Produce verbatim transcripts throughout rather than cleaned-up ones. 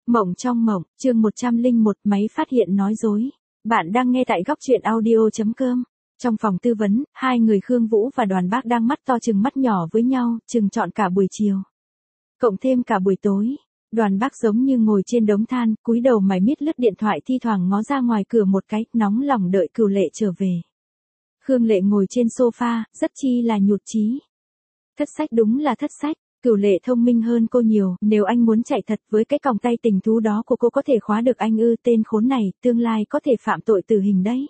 Mộng trong mộng, chương một trăm lẻ một, máy phát hiện nói dối. Bạn đang nghe tại góc truyện audio chấm com. Trong phòng tư vấn, hai người Khương Vũ và Đoàn Bác đang mắt to chừng mắt nhỏ với nhau, chừng trọn cả buổi chiều. Cộng thêm cả buổi tối. Đoàn Bác giống như ngồi trên đống than, cúi đầu mải miết lướt điện thoại, thi thoảng ngó ra ngoài cửa một cái, nóng lòng đợi Cửu Lệ trở về. Khương Lệ ngồi trên sofa, rất chi là nhụt chí. Thất sách đúng là thất sách. Cửu Lệ thông minh hơn cô nhiều, nếu anh muốn chạy thật với cái còng tay tình thú đó của cô có thể khóa được anh ư? Tên khốn này, tương lai có thể phạm tội tử hình đấy.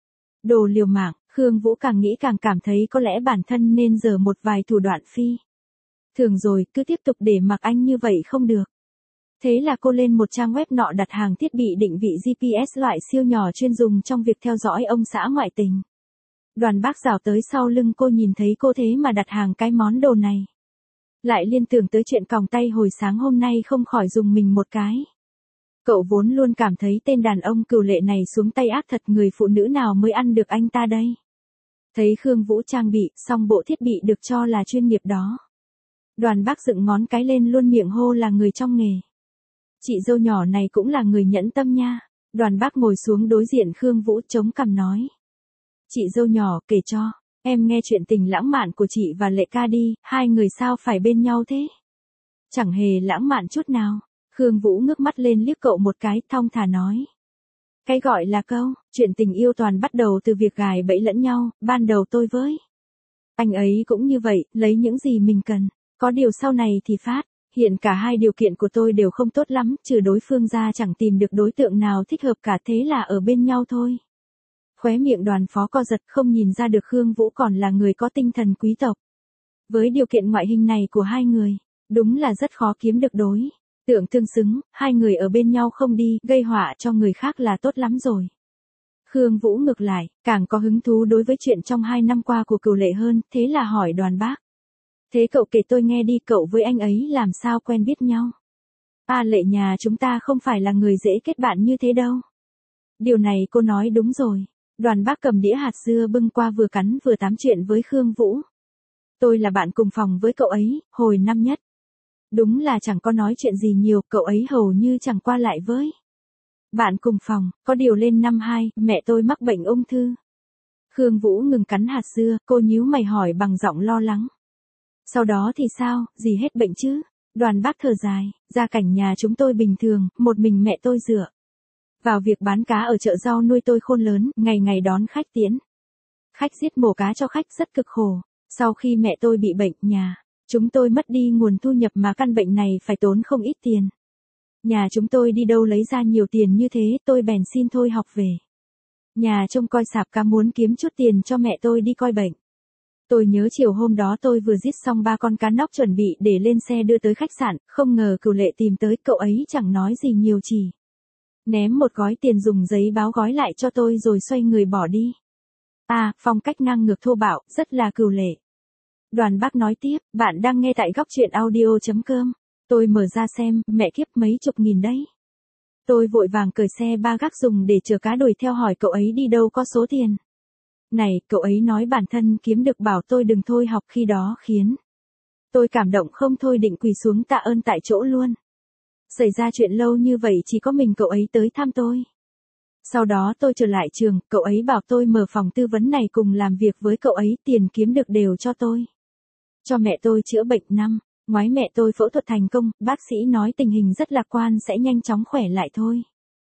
Đồ liều mạng, Khương Vũ càng nghĩ càng cảm thấy có lẽ bản thân nên giở một vài thủ đoạn phi thường rồi, cứ tiếp tục để mặc anh như vậy không được. Thế là cô lên một trang web nọ đặt hàng thiết bị định vị giê pê ét loại siêu nhỏ chuyên dùng trong việc theo dõi ông xã ngoại tình. Đoàn Bác rảo tới sau lưng cô nhìn thấy cô thế mà đặt hàng cái món đồ này. Lại liên tưởng tới chuyện còng tay hồi sáng hôm nay không khỏi dùng mình một cái. Cậu vốn luôn cảm thấy tên đàn ông Cửu Lệ này xuống tay ác thật, người phụ nữ nào mới ăn được anh ta đây. Thấy Khương Vũ trang bị xong bộ thiết bị được cho là chuyên nghiệp đó. Đoàn Bác dựng ngón cái lên luôn miệng hô là người trong nghề. Chị dâu nhỏ này cũng là người nhẫn tâm nha. Đoàn Bác ngồi xuống đối diện Khương Vũ chống cằm nói. Chị dâu nhỏ, kể cho em nghe chuyện tình lãng mạn của chị và Lệ ca đi, hai người sao phải bên nhau thế? Chẳng hề lãng mạn chút nào. Khương Vũ ngước mắt lên liếc cậu một cái, thong thả nói. Cái gọi là câu, chuyện tình yêu toàn bắt đầu từ việc gài bẫy lẫn nhau, ban đầu tôi với anh ấy cũng như vậy, lấy những gì mình cần, có điều sau này thì phát, hiện cả hai điều kiện của tôi đều không tốt lắm, trừ đối phương ra chẳng tìm được đối tượng nào thích hợp cả, thế là ở bên nhau thôi. Khóe miệng Đoàn Phó co giật, không nhìn ra được Khương Vũ còn là người có tinh thần quý tộc. Với điều kiện ngoại hình này của hai người, đúng là rất khó kiếm được đối tượng tương xứng, hai người ở bên nhau không đi, gây họa cho người khác là tốt lắm rồi. Khương Vũ ngược lại, càng có hứng thú đối với chuyện trong hai năm qua của Cửu Lệ hơn, thế là hỏi Đoàn Bác. Thế cậu kể tôi nghe đi, cậu với anh ấy làm sao quen biết nhau? À, Lệ nhà chúng ta không phải là người dễ kết bạn như thế đâu. Điều này cô nói đúng rồi. Đoàn Bác cầm đĩa hạt dưa bưng qua vừa cắn vừa tám chuyện với Khương Vũ. Tôi là bạn cùng phòng với cậu ấy, hồi năm nhất. Đúng là chẳng có nói chuyện gì nhiều, cậu ấy hầu như chẳng qua lại với bạn cùng phòng, có điều lên năm hai, mẹ tôi mắc bệnh ung thư. Khương Vũ ngừng cắn hạt dưa, cô nhíu mày hỏi bằng giọng lo lắng. Sau đó thì sao, gì hết bệnh chứ? Đoàn Bác thở dài, gia cảnh nhà chúng tôi bình thường, một mình mẹ tôi dựa vào việc bán cá ở chợ rau nuôi tôi khôn lớn, ngày ngày đón khách tiễn khách giết mổ cá cho khách rất cực khổ. Sau khi mẹ tôi bị bệnh, nhà chúng tôi mất đi nguồn thu nhập mà căn bệnh này phải tốn không ít tiền. Nhà chúng tôi đi đâu lấy ra nhiều tiền như thế, tôi bèn xin thôi học về nhà trông coi sạp cá, muốn kiếm chút tiền cho mẹ tôi đi coi bệnh. Tôi nhớ chiều hôm đó tôi vừa giết xong ba con cá nóc chuẩn bị để lên xe đưa tới khách sạn, không ngờ Cửu Lệ tìm tới, cậu ấy chẳng nói gì nhiều, chỉ ném một gói tiền dùng giấy báo gói lại cho tôi rồi xoay người bỏ đi. À, phong cách ngang ngược thô bạo, rất là Cửu Lệ. Đoàn Bác nói tiếp, bạn đang nghe tại góc truyện audio chấm com. Tôi mở ra xem, mẹ kiếp, mấy chục nghìn đấy. Tôi vội vàng cởi xe ba gác dùng để chở cá đuổi theo hỏi cậu ấy đi đâu có số tiền này, cậu ấy nói bản thân kiếm được, bảo tôi đừng thôi học, khi đó khiến tôi cảm động không thôi định quỳ xuống tạ ơn tại chỗ luôn. Xảy ra chuyện lâu như vậy chỉ có mình cậu ấy tới thăm tôi. Sau đó tôi trở lại trường, cậu ấy bảo tôi mở phòng tư vấn này cùng làm việc với cậu ấy, tiền kiếm được đều cho tôi. Cho mẹ tôi chữa bệnh năm ngoái mẹ tôi phẫu thuật thành công, bác sĩ nói tình hình rất lạc quan, sẽ nhanh chóng khỏe lại thôi.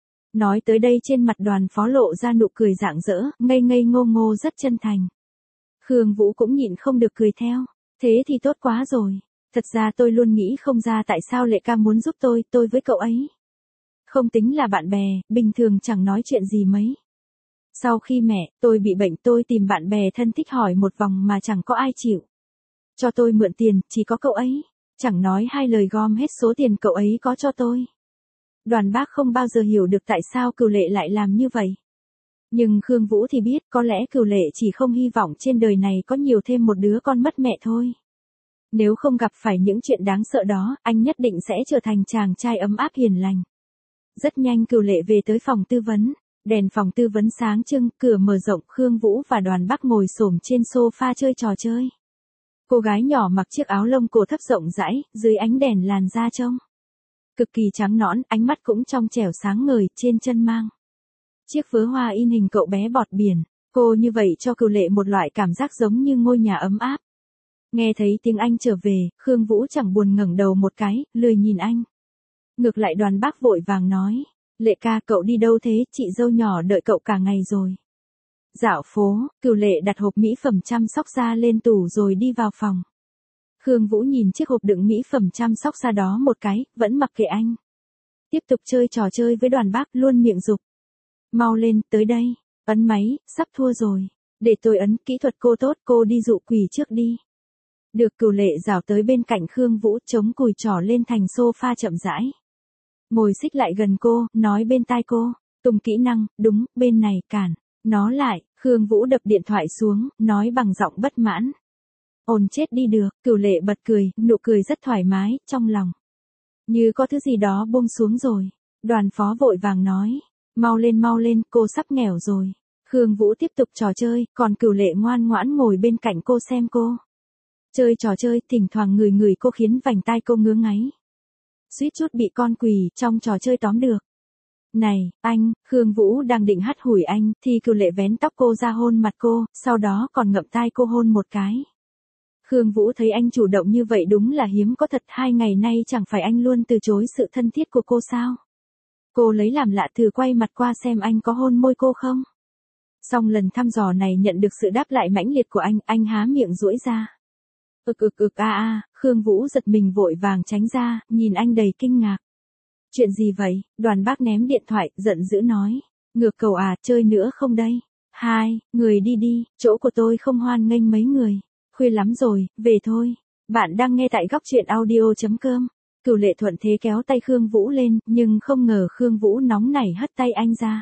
Nói tới đây trên mặt Đoàn Phó lộ ra nụ cười rạng rỡ, ngây ngây ngô ngô rất chân thành. Khương Vũ cũng nhịn không được cười theo. Thế thì tốt quá rồi. Thật ra tôi luôn nghĩ không ra tại sao Lệ ca muốn giúp tôi, tôi với cậu ấy không tính là bạn bè, bình thường chẳng nói chuyện gì mấy. Sau khi mẹ tôi bị bệnh, tôi tìm bạn bè thân thích hỏi một vòng mà chẳng có ai chịu cho tôi mượn tiền, chỉ có cậu ấy. Chẳng nói hai lời gom hết số tiền cậu ấy có cho tôi. Đoàn Bác không bao giờ hiểu được tại sao Cửu Lệ lại làm như vậy. Nhưng Khương Vũ thì biết, có lẽ Cửu Lệ chỉ không hy vọng trên đời này có nhiều thêm một đứa con mất mẹ thôi. Nếu không gặp phải những chuyện đáng sợ đó, anh nhất định sẽ trở thành chàng trai ấm áp hiền lành. Rất nhanh Cửu Lệ về tới phòng tư vấn. Đèn phòng tư vấn sáng trưng, cửa mở rộng, Khương Vũ và Đoàn Bác ngồi xổm trên sofa chơi trò chơi. Cô gái nhỏ mặc chiếc áo lông cổ thấp rộng rãi, dưới ánh đèn làn da trông cực kỳ trắng nõn, ánh mắt cũng trong trẻo sáng ngời, trên chân mang chiếc vớ hoa in hình cậu bé bọt biển. Cô như vậy cho Cửu Lệ một loại cảm giác giống như ngôi nhà ấm áp. Nghe thấy tiếng anh trở về, Khương Vũ chẳng buồn ngẩng đầu một cái, lười nhìn anh. Ngược lại Đoàn Bác vội vàng nói, Lệ ca cậu đi đâu thế, chị dâu nhỏ đợi cậu cả ngày rồi. Dạo phố, Cửu Lệ đặt hộp mỹ phẩm chăm sóc da lên tủ rồi đi vào phòng. Khương Vũ nhìn chiếc hộp đựng mỹ phẩm chăm sóc da đó một cái, vẫn mặc kệ anh. Tiếp tục chơi trò chơi với Đoàn Bác, luôn miệng giục. Mau lên, tới đây, ấn máy, sắp thua rồi. Để tôi ấn, kỹ thuật cô tốt, cô đi dụ quỷ trước đi. Được. Cửu Lệ rảo tới bên cạnh Khương Vũ, chống cùi trỏ lên thành sofa chậm rãi. Ngồi xích lại gần cô, nói bên tai cô, tung kỹ năng, đúng, bên này, cản nó lại. Khương Vũ đập điện thoại xuống, nói bằng giọng bất mãn. Ồn chết đi được. Cửu Lệ bật cười, nụ cười rất thoải mái, trong lòng như có thứ gì đó buông xuống rồi. Đoàn Phó vội vàng nói, mau lên mau lên, cô sắp nghèo rồi. Khương Vũ tiếp tục trò chơi, còn Cửu Lệ ngoan ngoãn ngồi bên cạnh cô xem cô chơi trò chơi, thỉnh thoảng ngửi ngửi cô khiến vành tai cô ngứa ngáy. Suýt chút bị con quỷ trong trò chơi tóm được. Này, anh, Khương Vũ đang định hắt hủi anh, thì Cửu Lệ vén tóc cô ra hôn mặt cô, sau đó còn ngậm tai cô hôn một cái. Khương Vũ thấy anh chủ động như vậy đúng là hiếm có thật, hai ngày nay chẳng phải anh luôn từ chối sự thân thiết của cô sao? Cô lấy làm lạ thử quay mặt qua xem anh có hôn môi cô không? Xong lần thăm dò này nhận được sự đáp lại mãnh liệt của anh, anh há miệng duỗi ra. Ực ực ực a a, Khương Vũ giật mình vội vàng tránh ra, nhìn anh đầy kinh ngạc. Chuyện gì vậy? Đoàn Bác ném điện thoại, giận dữ nói. Ngược cầu à, chơi nữa không đây? Hai, người đi đi, chỗ của tôi không hoan nghênh mấy người. Khuya lắm rồi, về thôi. Bạn đang nghe tại góc truyện audio chấm com. Cửu Lệ thuận thế kéo tay Khương Vũ lên, nhưng không ngờ Khương Vũ nóng nảy hất tay anh ra.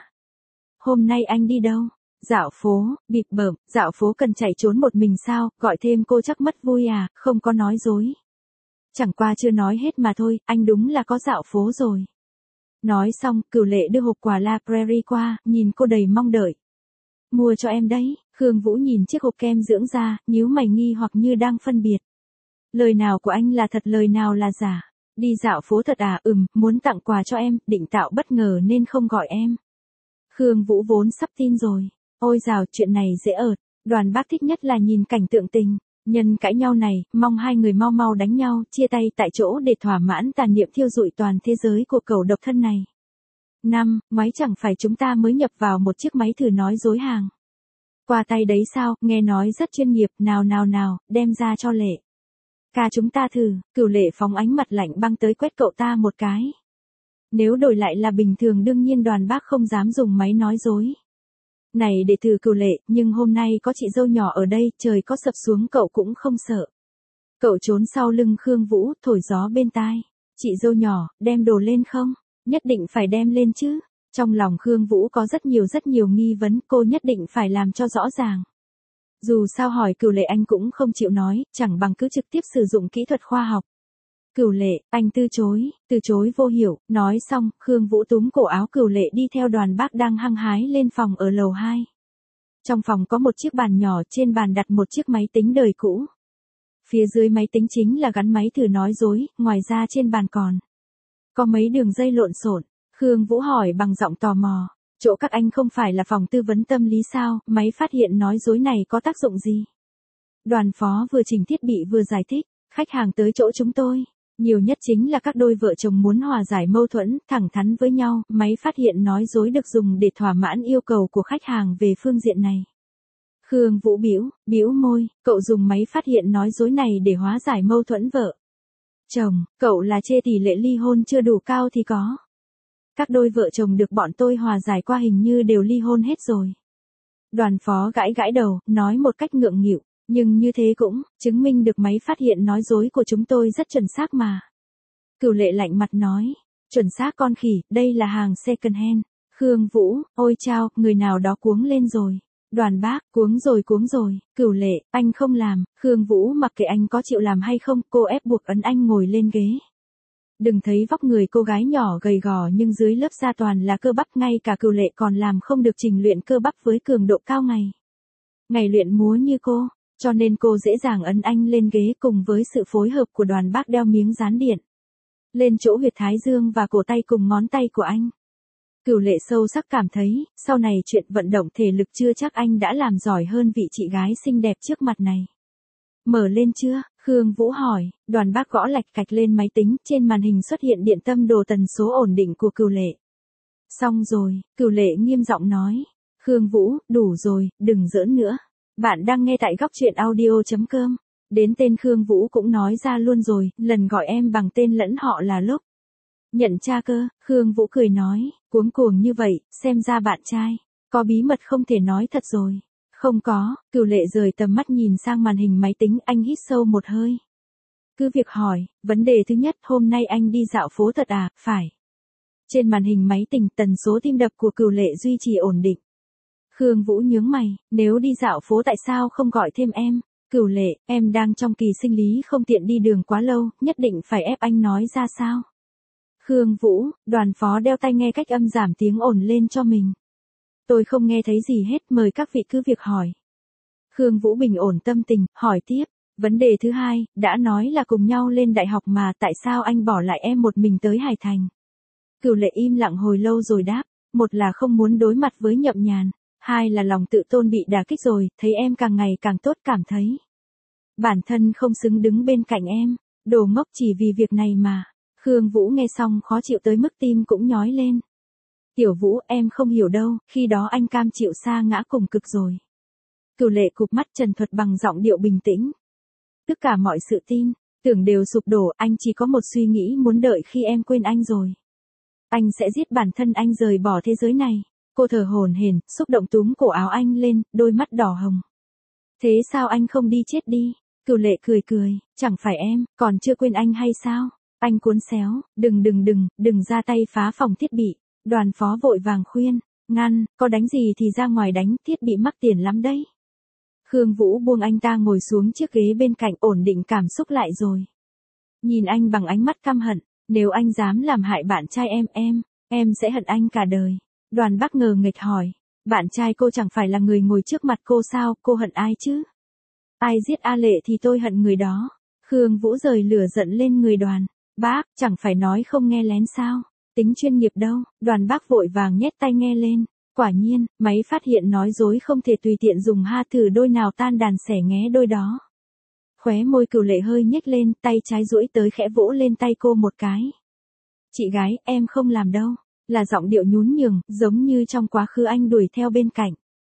Hôm nay anh đi đâu? Dạo phố, bịp bợm, dạo phố cần chạy trốn một mình sao, gọi thêm cô chắc mất vui à, không có nói dối. Chẳng qua chưa nói hết mà thôi, anh đúng là có dạo phố rồi. Nói xong, Cửu Lệ đưa hộp quà La Prairie qua, nhìn cô đầy mong đợi. Mua cho em đấy. Khương Vũ nhìn chiếc hộp kem dưỡng da, nhíu mày nghi hoặc như đang phân biệt. Lời nào của anh là thật, lời nào là giả? Đi dạo phố thật à? Ừm, muốn tặng quà cho em, định tạo bất ngờ nên không gọi em. Khương Vũ vốn sắp tin rồi. Ôi dào, chuyện này dễ ợt. Đoàn Bác thích nhất là nhìn cảnh tượng tình nhân cãi nhau này, mong hai người mau mau đánh nhau, chia tay tại chỗ để thỏa mãn tà niệm thiêu rụi toàn thế giới của cẩu độc thân này. Năm, ngoái chẳng phải chúng ta mới nhập vào một chiếc máy thử nói dối hàng. Qua tay đấy sao, nghe nói rất chuyên nghiệp, nào nào nào, đem ra cho Lệ ca chúng ta thử. Cửu Lệ phóng ánh mặt lạnh băng tới quét cậu ta một cái. Nếu đổi lại là bình thường đương nhiên Đoàn Bác không dám dùng máy nói dối này để thử Cửu Lệ, nhưng hôm nay có chị dâu nhỏ ở đây, trời có sập xuống cậu cũng không sợ. Cậu trốn sau lưng Khương Vũ, thổi gió bên tai. Chị dâu nhỏ, đem đồ lên không? Nhất định phải đem lên chứ. Trong lòng Khương Vũ có rất nhiều rất nhiều nghi vấn, cô nhất định phải làm cho rõ ràng. Dù sao hỏi Cửu Lệ anh cũng không chịu nói, chẳng bằng cứ trực tiếp sử dụng kỹ thuật khoa học. Cửu Lệ, anh từ chối, từ chối vô hiểu. Nói xong, Khương Vũ túm cổ áo Cửu Lệ đi theo Đoàn Bác đang hăng hái lên phòng ở lầu hai. Trong phòng có một chiếc bàn nhỏ, trên bàn đặt một chiếc máy tính đời cũ. Phía dưới máy tính chính là gắn máy thử nói dối, ngoài ra trên bàn còn có mấy đường dây lộn xộn. Khương Vũ hỏi bằng giọng tò mò, chỗ các anh không phải là phòng tư vấn tâm lý sao, máy phát hiện nói dối này có tác dụng gì? Đoàn Phó vừa chỉnh thiết bị vừa giải thích, khách hàng tới chỗ chúng tôi, nhiều nhất chính là các đôi vợ chồng muốn hòa giải mâu thuẫn, thẳng thắn với nhau, máy phát hiện nói dối được dùng để thỏa mãn yêu cầu của khách hàng về phương diện này. Khương Vũ bĩu, bĩu môi, cậu dùng máy phát hiện nói dối này để hóa giải mâu thuẫn vợ chồng, cậu là chê tỷ lệ ly hôn chưa đủ cao thì có. Các đôi vợ chồng được bọn tôi hòa giải qua hình như đều ly hôn hết rồi. Đoàn Phó gãi gãi đầu, nói một cách ngượng nghịu, nhưng như thế cũng chứng minh được máy phát hiện nói dối của chúng tôi rất chuẩn xác mà. Cửu Lệ lạnh mặt nói, chuẩn xác con khỉ, đây là hàng second hand. Khương Vũ, ôi chao, người nào đó cuống lên rồi. Đoàn Bác, cuống rồi cuống rồi. Cửu Lệ, anh không làm. Khương Vũ mặc kệ anh có chịu làm hay không, cô ép buộc ấn anh ngồi lên ghế. Đừng thấy vóc người cô gái nhỏ gầy gò nhưng dưới lớp da toàn là cơ bắp, ngay cả Cửu Lệ còn làm không được trình luyện cơ bắp với cường độ cao ngày ngày luyện múa như cô, cho nên cô dễ dàng ấn anh lên ghế cùng với sự phối hợp của Đoàn Bác đeo miếng dán điện. lên chỗ huyệt thái dương và cổ tay cùng ngón tay của anh. Cửu Lệ sâu sắc cảm thấy, sau này chuyện vận động thể lực chưa chắc anh đã làm giỏi hơn vị chị gái xinh đẹp trước mặt này. Mở lên chưa? Khương Vũ hỏi. Đoàn Bác gõ lạch cạch lên máy tính, trên màn hình xuất hiện điện tâm đồ tần số ổn định của Cửu Lệ. Xong rồi, Cửu Lệ nghiêm giọng nói. Khương Vũ, đủ rồi, đừng giỡn nữa. Bạn đang nghe tại góc truyện audio chấm com. Đến tên Khương Vũ cũng nói ra luôn rồi, lần gọi em bằng tên lẫn họ là lúc. Nhận tra cơ, Khương Vũ cười nói, cuống cuồng như vậy, xem ra bạn trai, có bí mật không thể nói thật rồi. Không có, Cửu Lệ rời tầm mắt nhìn sang màn hình máy tính, anh hít sâu một hơi. Cứ việc hỏi, vấn đề thứ nhất, hôm nay anh đi dạo phố thật à? Phải. Trên màn hình máy tính, tần số tim đập của Cửu Lệ duy trì ổn định. Khương Vũ nhướng mày, nếu đi dạo phố tại sao không gọi thêm em? Cửu Lệ, em đang trong kỳ sinh lý không tiện đi đường quá lâu, nhất định phải ép anh nói ra sao? Khương Vũ, Đoàn Phó đeo tai nghe cách âm giảm tiếng ồn lên cho mình. Tôi không nghe thấy gì hết, mời các vị cứ việc hỏi. Khương Vũ bình ổn tâm tình, hỏi tiếp. Vấn đề thứ hai, đã nói là cùng nhau lên đại học mà tại sao anh bỏ lại em một mình tới Hải Thành? Cửu Lệ im lặng hồi lâu rồi đáp. Một là không muốn đối mặt với Nhậm Nhàn. Hai là lòng tự tôn bị đả kích rồi, thấy em càng ngày càng tốt cảm thấy. Bản thân không xứng đứng bên cạnh em. Đồ ngốc chỉ vì việc này mà. Khương Vũ nghe xong khó chịu tới mức tim cũng nhói lên. Tiểu Vũ, em không hiểu đâu, khi đó anh cam chịu sa ngã cùng cực rồi. Cửu Lệ cụp mắt trần thuật bằng giọng điệu bình tĩnh. Tất cả mọi sự tin, tưởng đều sụp đổ, anh chỉ có một suy nghĩ muốn đợi khi em quên anh rồi. Anh sẽ giết bản thân anh rời bỏ thế giới này. Cô thở hổn hển, xúc động túm cổ áo anh lên, đôi mắt đỏ hồng. Thế sao anh không đi chết đi? Cửu Lệ cười cười, chẳng phải em, còn chưa quên anh hay sao? Anh cuốn xéo, đừng đừng đừng, đừng ra tay phá phòng thiết bị. Đoàn Phó vội vàng khuyên, ngăn, có đánh gì thì ra ngoài đánh, thiết bị mắc tiền lắm đấy. Khương Vũ buông anh ta ngồi xuống chiếc ghế bên cạnh, ổn định cảm xúc lại rồi. Nhìn anh bằng ánh mắt căm hận, nếu anh dám làm hại bạn trai em, em, em sẽ hận anh cả đời. Đoàn Bắc ngờ nghệch hỏi, bạn trai cô chẳng phải là người ngồi trước mặt cô sao, cô hận ai chứ? Ai giết A Lệ thì tôi hận người đó. Khương Vũ rời lửa giận lên người Đoàn. Bác, chẳng phải nói không nghe lén sao? Tính chuyên nghiệp đâu. Đoàn Bác vội vàng nhét tai nghe lên. Quả nhiên, máy phát hiện nói dối không thể tùy tiện dùng, ha, thử đôi nào tan đàn xẻ nghé đôi đó. Khóe môi Cửu Lệ hơi nhếch lên, tay trái duỗi tới khẽ vỗ lên tay cô một cái. Chị gái, em không làm đâu. Là giọng điệu nhún nhường, giống như trong quá khứ anh đuổi theo bên cạnh.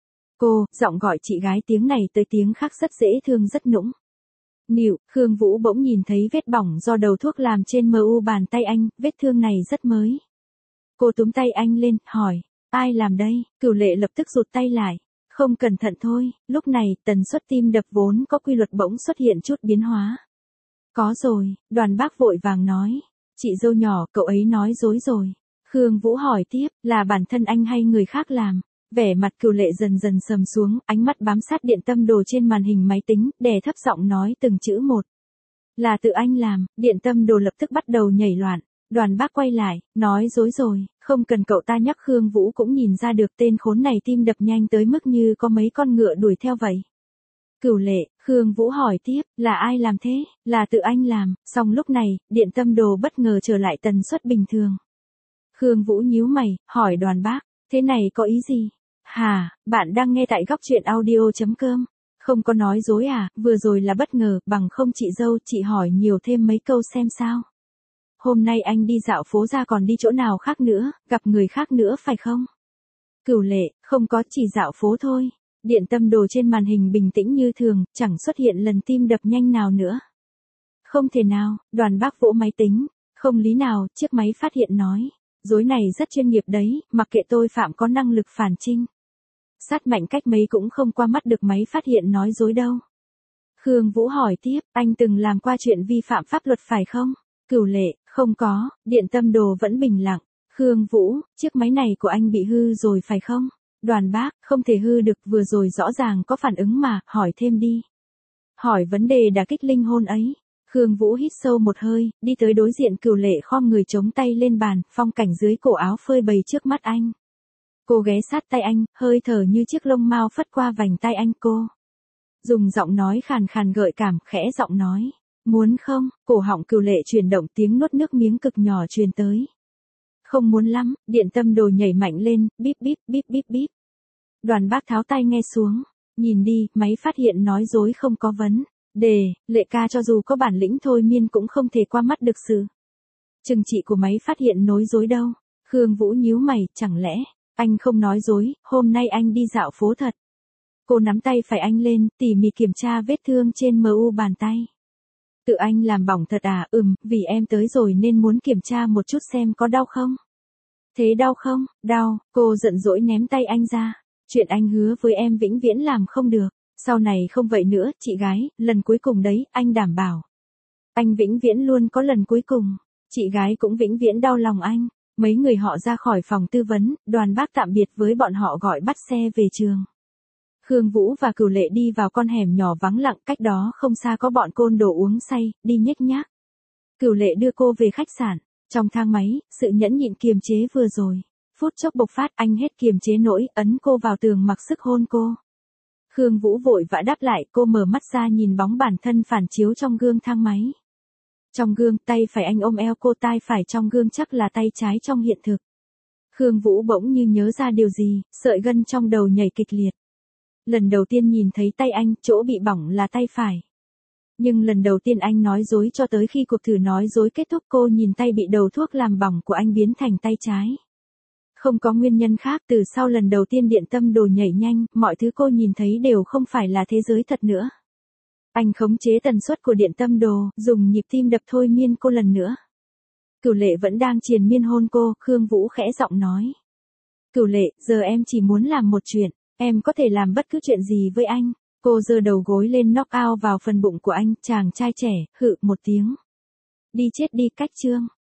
Cô, giọng gọi chị gái tiếng này tới tiếng khác rất dễ thương rất nũng. Nịu, Khương Vũ bỗng nhìn thấy vết bỏng do đầu thuốc làm trên mờ u bàn tay anh, vết thương này rất mới. Cô túm tay anh lên, hỏi, ai làm đây? Cửu Lệ lập tức rụt tay lại. Không cẩn thận thôi, lúc này, tần suất tim đập vốn có quy luật bỗng xuất hiện chút biến hóa. Có rồi, Đoàn Bác vội vàng nói. Chị dâu nhỏ, cậu ấy nói dối rồi. Khương Vũ hỏi tiếp, là bản thân anh hay người khác làm? Vẻ mặt Cửu Lệ dần dần sầm xuống, ánh mắt bám sát điện tâm đồ trên màn hình máy tính, đè thấp giọng nói từng chữ một. Là tự anh làm, điện tâm đồ lập tức bắt đầu nhảy loạn. Đoàn Bác quay lại, nói dối rồi, không cần cậu ta nhắc. Khương Vũ cũng nhìn ra được tên khốn này tim đập nhanh tới mức như có mấy con ngựa đuổi theo vậy. Cửu Lệ, Khương Vũ hỏi tiếp, là ai làm thế? Là tự anh làm. Xong lúc này, điện tâm đồ bất ngờ trở lại tần suất bình thường. Khương Vũ nhíu mày, hỏi Đoàn Bác, thế này có ý gì? Hà, bạn đang nghe tại góc truyện audio chấm com. Không có nói dối à, vừa rồi là bất ngờ, bằng không chị dâu, chị hỏi nhiều thêm mấy câu xem sao. Hôm nay anh đi dạo phố ra còn đi chỗ nào khác nữa, gặp người khác nữa phải không? Cửu Lệ, không có, chỉ dạo phố thôi. Điện tâm đồ trên màn hình bình tĩnh như thường, chẳng xuất hiện lần tim đập nhanh nào nữa. Không thể nào, Đoàn Bác vỗ máy tính. Không lý nào, chiếc máy phát hiện nói. Dối này rất chuyên nghiệp đấy, mặc kệ tôi phạm có năng lực phản trinh. Sát mạnh cách mấy cũng không qua mắt được máy phát hiện nói dối đâu. Khương Vũ hỏi tiếp, anh từng làm qua chuyện vi phạm pháp luật phải không? Cửu Lệ, không có, điện tâm đồ vẫn bình lặng. Khương Vũ, chiếc máy này của anh bị hư rồi phải không? Đoàn Bác, không thể hư được, vừa rồi rõ ràng có phản ứng mà, hỏi thêm đi. Hỏi vấn đề đả kích linh hồn ấy. Khương Vũ hít sâu một hơi, đi tới đối diện Cửu Lệ khom người chống tay lên bàn, phong cảnh dưới cổ áo phơi bày trước mắt anh. Cô ghé sát tay anh, hơi thở như chiếc lông mao phất qua vành tay anh cô. Dùng giọng nói khàn khàn gợi cảm, khẽ giọng nói. Muốn không? Cổ họng Cửu Lệ chuyển động, tiếng nuốt nước miếng cực nhỏ truyền tới. Không muốn lắm, điện tâm đồ nhảy mạnh lên, bíp bíp bíp bíp bíp. Đoàn Bác tháo tai nghe xuống, nhìn đi, máy phát hiện nói dối không có vấn đề, Lệ ca cho dù có bản lĩnh thôi miên cũng không thể qua mắt được sự trừng trị của máy phát hiện nói dối đâu. Khương Vũ nhíu mày, chẳng lẽ anh không nói dối, hôm nay anh đi dạo phố thật. Cô nắm tay phải anh lên, tỉ mỉ kiểm tra vết thương trên mu bàn tay. Tự anh làm bỏng thật à? Ừm, vì em tới rồi nên muốn kiểm tra một chút xem có đau không. Thế đau không? Đau. Cô giận dỗi ném tay anh ra. Chuyện anh hứa với em vĩnh viễn làm không được. Sau này không vậy nữa, chị gái, lần cuối cùng đấy, anh đảm bảo. Anh vĩnh viễn luôn có lần cuối cùng. Chị gái cũng vĩnh viễn đau lòng anh. Mấy người họ ra khỏi phòng tư vấn, Đoàn Bác tạm biệt với bọn họ gọi bắt xe về trường. Khương Vũ và Cửu Lệ đi vào con hẻm nhỏ vắng lặng, cách đó không xa có bọn côn đồ uống say, đi nhếch nhác. Cửu Lệ đưa cô về khách sạn. Trong thang máy, sự nhẫn nhịn kiềm chế vừa rồi phút chốc bộc phát, anh hết kiềm chế nổi, ấn cô vào tường mặc sức hôn cô. Khương Vũ vội vã đáp lại, cô mở mắt ra nhìn bóng bản thân phản chiếu trong gương thang máy. Trong gương, tay phải anh ôm eo cô, tay phải trong gương chắc là tay trái trong hiện thực. Khương Vũ bỗng như nhớ ra điều gì, sợi gân trong đầu nhảy kịch liệt. Lần đầu tiên nhìn thấy tay anh, chỗ bị bỏng là tay phải. Nhưng lần đầu tiên anh nói dối cho tới khi cuộc thử nói dối kết thúc, cô nhìn tay bị đầu thuốc làm bỏng của anh biến thành tay trái. Không có nguyên nhân khác, từ sau lần đầu tiên điện tâm đồ nhảy nhanh, mọi thứ cô nhìn thấy đều không phải là thế giới thật nữa. Anh khống chế tần suất của điện tâm đồ, dùng nhịp tim đập thôi miên cô lần nữa. Cửu Lệ vẫn đang triền miên hôn cô, Khương Vũ khẽ giọng nói. Cửu Lệ, giờ em chỉ muốn làm một chuyện, em có thể làm bất cứ chuyện gì với anh. Cô giơ đầu gối lên knock out vào phần bụng của anh, chàng trai trẻ, hự một tiếng. Đi chết đi, cách chương.